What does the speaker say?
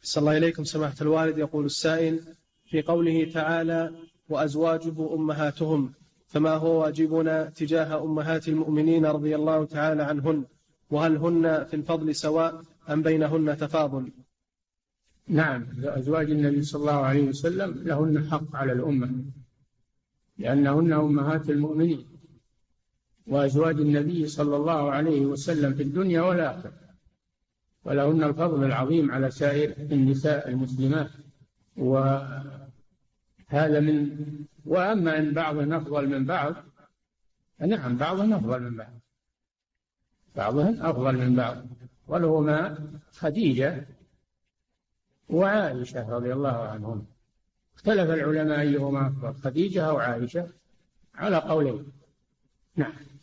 صلى الله إليكم سماحة الوالد. يقول السائل: في قوله تعالى وأزواجه أمهاتهم، فما هو واجبنا تجاه أمهات المؤمنين رضي الله تعالى عنهن، وهل هن في الفضل سواء أم بينهن تفاضل؟ نعم، أزواج النبي صلى الله عليه وسلم لهن حق على الأمة لأنهن أمهات المؤمنين، وأزواج النبي صلى الله عليه وسلم في الدنيا والآخرة، ولهن الفضل العظيم على سائر النساء المسلمات. وهذا وأما أن بعضهن أفضل من بعض، نعم بعضهن أفضل من بعض، بعضهن أفضل من بعض، ولهما خديجة وعائشة رضي الله عنهم. اختلف العلماء أيهما أفضل، خديجة أو عائشة، على قولين. نعم.